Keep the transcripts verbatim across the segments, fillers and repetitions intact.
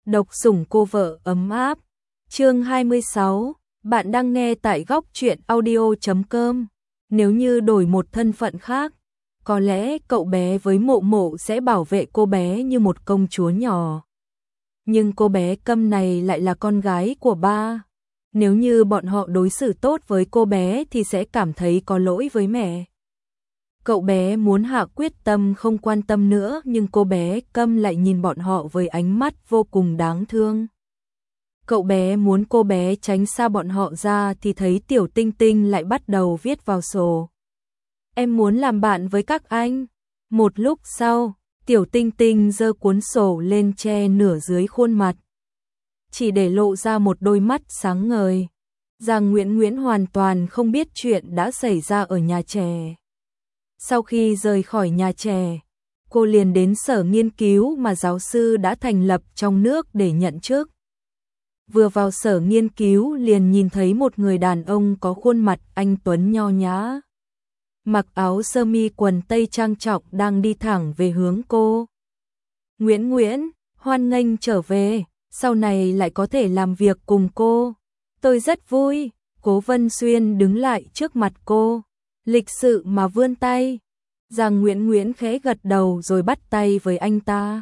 Độc sủng cô vợ ấm áp. Chương hai mươi sáu, bạn đang nghe tại góc truyện audio chấm com. Nếu như đổi một thân phận khác, có lẽ cậu bé với Mộ Mộ sẽ bảo vệ cô bé như một công chúa nhỏ. Nhưng cô bé Câm này lại là con gái của ba. Nếu như bọn họ đối xử tốt với cô bé thì sẽ cảm thấy có lỗi với mẹ. Cậu bé muốn hạ quyết tâm không quan tâm nữa, nhưng cô bé Câm lại nhìn bọn họ với ánh mắt vô cùng đáng thương. Cậu bé muốn cô bé tránh xa bọn họ ra thì thấy Tiểu Tinh Tinh lại bắt đầu viết vào sổ. Em muốn làm bạn với các anh. Một lúc sau, Tiểu Tinh Tinh giơ cuốn sổ lên che nửa dưới khuôn mặt, chỉ để lộ ra một đôi mắt sáng ngời. Giang Nguyễn Nguyễn hoàn toàn không biết chuyện đã xảy ra ở nhà trẻ. Sau khi rời khỏi nhà trẻ, cô liền đến sở nghiên cứu mà giáo sư đã thành lập trong nước để nhận chức. Vừa vào sở nghiên cứu liền nhìn thấy một người đàn ông có khuôn mặt anh tuấn nho nhã, mặc áo sơ mi quần tây trang trọng đang đi thẳng về hướng cô. Nguyễn Nguyễn, hoan nghênh trở về, sau này lại có thể làm việc cùng cô. Tôi rất vui. Cố Vân Xuyên đứng lại trước mặt cô, lịch sự mà vươn tay. Giang Nguyễn Nguyễn khẽ gật đầu rồi bắt tay với anh ta.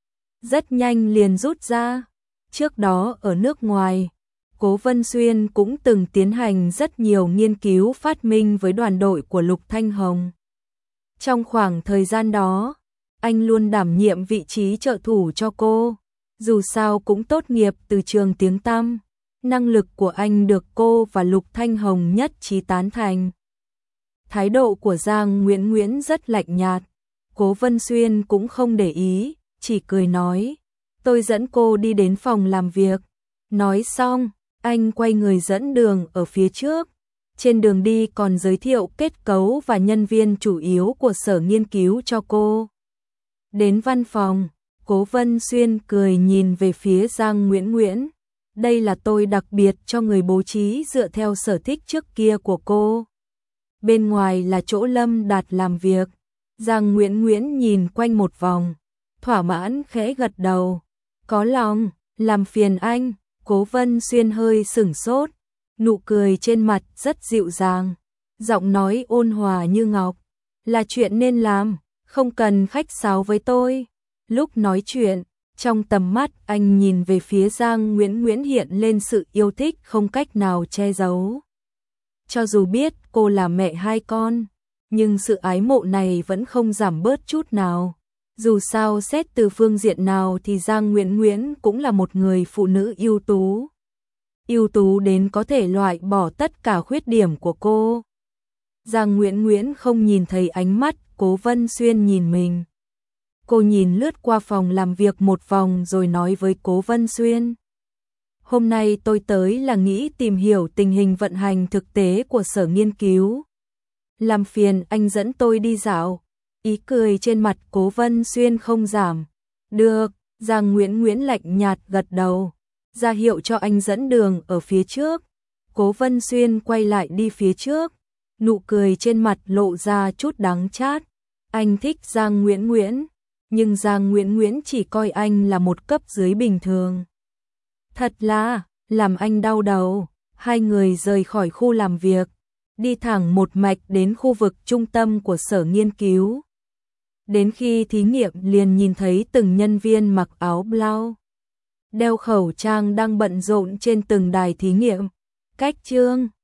Rất nhanh liền rút ra. Trước đó ở nước ngoài, Cố Vân Xuyên cũng từng tiến hành rất nhiều nghiên cứu phát minh với đoàn đội của Lục Thanh Hồng. Trong khoảng thời gian đó, anh luôn đảm nhiệm vị trí trợ thủ cho cô. Dù sao cũng tốt nghiệp từ trường tiếng tăm, năng lực của anh được cô và Lục Thanh Hồng nhất trí tán thành. Thái độ của Giang Nguyễn Nguyễn rất lạnh nhạt, Cố Vân Xuyên cũng không để ý, chỉ cười nói, tôi dẫn cô đi đến phòng làm việc. Nói xong, anh quay người dẫn đường ở phía trước. Trên đường đi còn giới thiệu kết cấu và nhân viên chủ yếu của sở nghiên cứu cho cô. Đến văn phòng, Cố Vân Xuyên cười nhìn về phía Giang Nguyễn Nguyễn. Đây là tôi đặc biệt cho người bố trí dựa theo sở thích trước kia của cô. Bên ngoài là chỗ Lâm Đạt làm việc. Giang Nguyễn Nguyễn nhìn quanh một vòng, thỏa mãn khẽ gật đầu. Có lòng, làm phiền anh. Cố Vân Xuyên hơi sửng sốt, nụ cười trên mặt rất dịu dàng, giọng nói ôn hòa như ngọc. Là chuyện nên làm, không cần khách sáo với tôi. Lúc nói chuyện, trong tầm mắt anh nhìn về phía Giang Nguyễn Nguyễn hiện lên sự yêu thích không cách nào che giấu. Cho dù biết cô là mẹ hai con, nhưng sự ái mộ này vẫn không giảm bớt chút nào. Dù sao xét từ phương diện nào thì Giang Nguyễn Nguyễn cũng là một người phụ nữ ưu tú. Ưu tú đến có thể loại bỏ tất cả khuyết điểm của cô. Giang Nguyễn Nguyễn không nhìn thấy ánh mắt Cố Vân Xuyên nhìn mình. Cô nhìn lướt qua phòng làm việc một vòng rồi nói với Cố Vân Xuyên. Hôm nay tôi tới là nghĩ tìm hiểu tình hình vận hành thực tế của sở nghiên cứu. Làm phiền anh dẫn tôi đi dạo. Ý cười trên mặt Cố Vân Xuyên không giảm. Được, Giang Nguyễn Nguyễn lạnh nhạt gật đầu, ra hiệu cho anh dẫn đường ở phía trước. Cố Vân Xuyên quay lại đi phía trước, nụ cười trên mặt lộ ra chút đắng chát. Anh thích Giang Nguyễn Nguyễn, nhưng Giang Nguyễn Nguyễn chỉ coi anh là một cấp dưới bình thường. Thật là, làm anh đau đầu. Hai người rời khỏi khu làm việc, đi thẳng một mạch đến khu vực trung tâm của sở nghiên cứu. Đến khi thí nghiệm liền nhìn thấy từng nhân viên mặc áo blau, đeo khẩu trang đang bận rộn trên từng đài thí nghiệm. Cách chương